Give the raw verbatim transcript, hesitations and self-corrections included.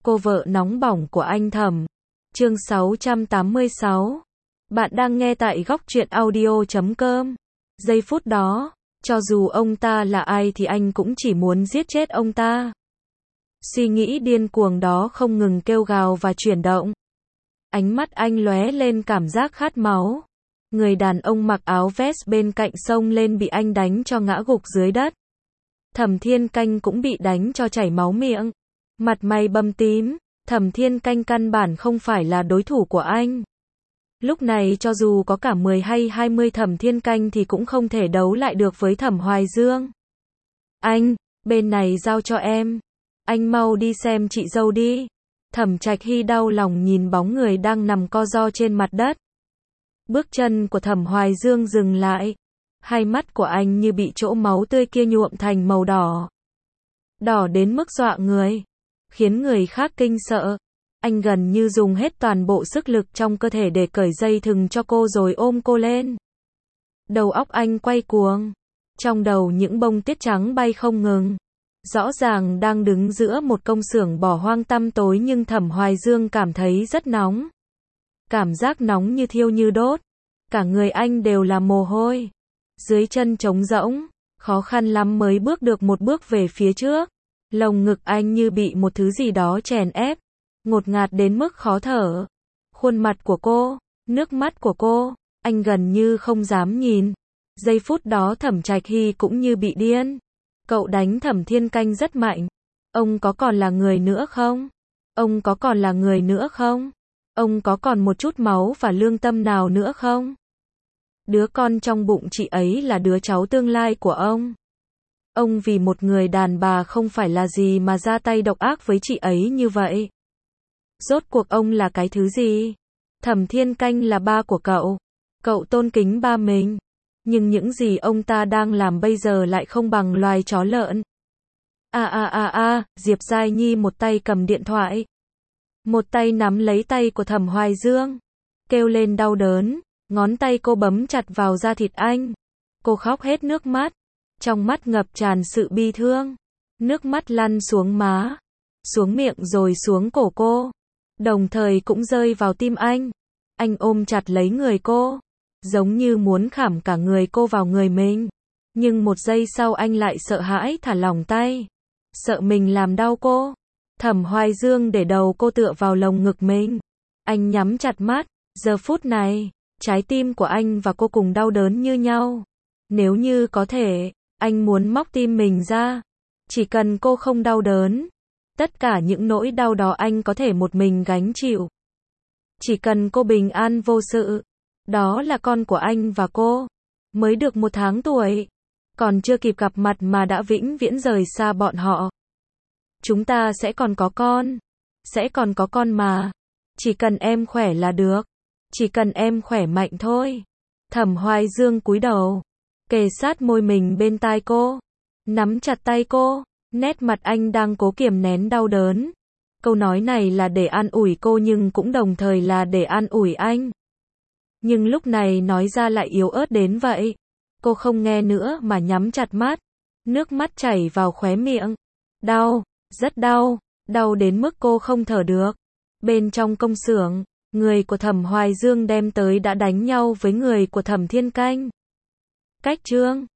cô vợ nóng bỏng của anh Thẩm. Chương sáu trăm tám mươi sáu. Bạn đang nghe tại góc truyện audio chấm com. Giây phút đó, cho dù ông ta là ai thì anh cũng chỉ muốn giết chết ông ta. Suy nghĩ điên cuồng đó không ngừng kêu gào và chuyển động. Ánh mắt anh lóe lên cảm giác khát máu. Người đàn ông mặc áo vest bên cạnh xông lên bị anh đánh cho ngã gục dưới đất. Thẩm Thiên Canh cũng bị đánh cho chảy máu miệng. Mặt mày bầm tím, Thẩm Thiên Canh căn bản không phải là đối thủ của anh. Lúc này cho dù có cả mười hay hai mươi Thẩm Thiên Canh thì cũng không thể đấu lại được với Thẩm Hoài Dương. Anh, bên này giao cho em. Anh mau đi xem chị dâu đi. Thẩm Trạch Hy đau lòng nhìn bóng người đang nằm co ro trên mặt đất. Bước chân của Thẩm Hoài Dương dừng lại. Hai mắt của anh như bị chỗ máu tươi kia nhuộm thành màu đỏ. Đỏ đến mức dọa người, khiến người khác kinh sợ. Anh gần như dùng hết toàn bộ sức lực trong cơ thể để cởi dây thừng cho cô rồi ôm cô lên. Đầu óc anh quay cuồng. Trong đầu những bông tuyết trắng bay không ngừng. Rõ ràng đang đứng giữa một công xưởng bỏ hoang tăm tối nhưng Thẩm Hoài Dương cảm thấy rất nóng. Cảm giác nóng như thiêu như đốt. Cả người anh đều là mồ hôi. Dưới chân trống rỗng, khó khăn lắm mới bước được một bước về phía trước. Lồng ngực anh như bị một thứ gì đó chèn ép, ngột ngạt đến mức khó thở. Khuôn mặt của cô, nước mắt của cô, anh gần như không dám nhìn. Giây phút đó Thẩm Trạch Hy cũng như bị điên. Cậu đánh Thẩm Thiên Canh rất mạnh. Ông có còn là người nữa không? Ông có còn là người nữa không? Ông có còn một chút máu và lương tâm nào nữa không? Đứa con trong bụng chị ấy là đứa cháu tương lai của ông. Ông vì một người đàn bà không phải là gì mà ra tay độc ác với chị ấy như vậy. Rốt cuộc ông là cái thứ gì? Thẩm Thiên Canh là ba của cậu. Cậu tôn kính ba mình. Nhưng những gì ông ta đang làm bây giờ lại không bằng loài chó lợn. A a a a, Diệp Giai Nhi một tay cầm điện thoại. Một tay nắm lấy tay của Thẩm Hoài Dương. Kêu lên đau đớn. Ngón tay cô bấm chặt vào da thịt anh. Cô khóc hết nước mắt. Trong mắt ngập tràn sự bi thương. Nước mắt lăn xuống má, xuống miệng rồi xuống cổ cô. Đồng thời cũng rơi vào tim anh. Anh ôm chặt lấy người cô, giống như muốn khảm cả người cô vào người mình. Nhưng một giây sau anh lại sợ hãi thả lỏng tay. Sợ mình làm đau cô. Thẩm Hoài Dương để đầu cô tựa vào lồng ngực mình. Anh nhắm chặt mắt. Giờ phút này, trái tim của anh và cô cùng đau đớn như nhau. Nếu như có thể, anh muốn móc tim mình ra. Chỉ cần cô không đau đớn. Tất cả những nỗi đau đó anh có thể một mình gánh chịu. Chỉ cần cô bình an vô sự. Đó là con của anh và cô. Mới được một tháng tuổi. Còn chưa kịp gặp mặt mà đã vĩnh viễn rời xa bọn họ. Chúng ta sẽ còn có con. Sẽ còn có con mà. Chỉ cần em khỏe là được. Chỉ cần em khỏe mạnh thôi. Thẩm Hoài Dương cúi đầu, kề sát môi mình bên tai cô, nắm chặt tay cô. Nét mặt anh đang cố kiềm nén đau đớn. Câu nói này là để an ủi cô nhưng cũng đồng thời là để an ủi anh. Nhưng lúc này nói ra lại yếu ớt đến vậy. Cô không nghe nữa mà nhắm chặt mắt. Nước mắt chảy vào khóe miệng. Đau, rất đau, đau đến mức cô không thở được. Bên trong công xưởng, người của Thẩm Hoài Dương đem tới đã đánh nhau với người của Thẩm Thiên Canh. Cách chương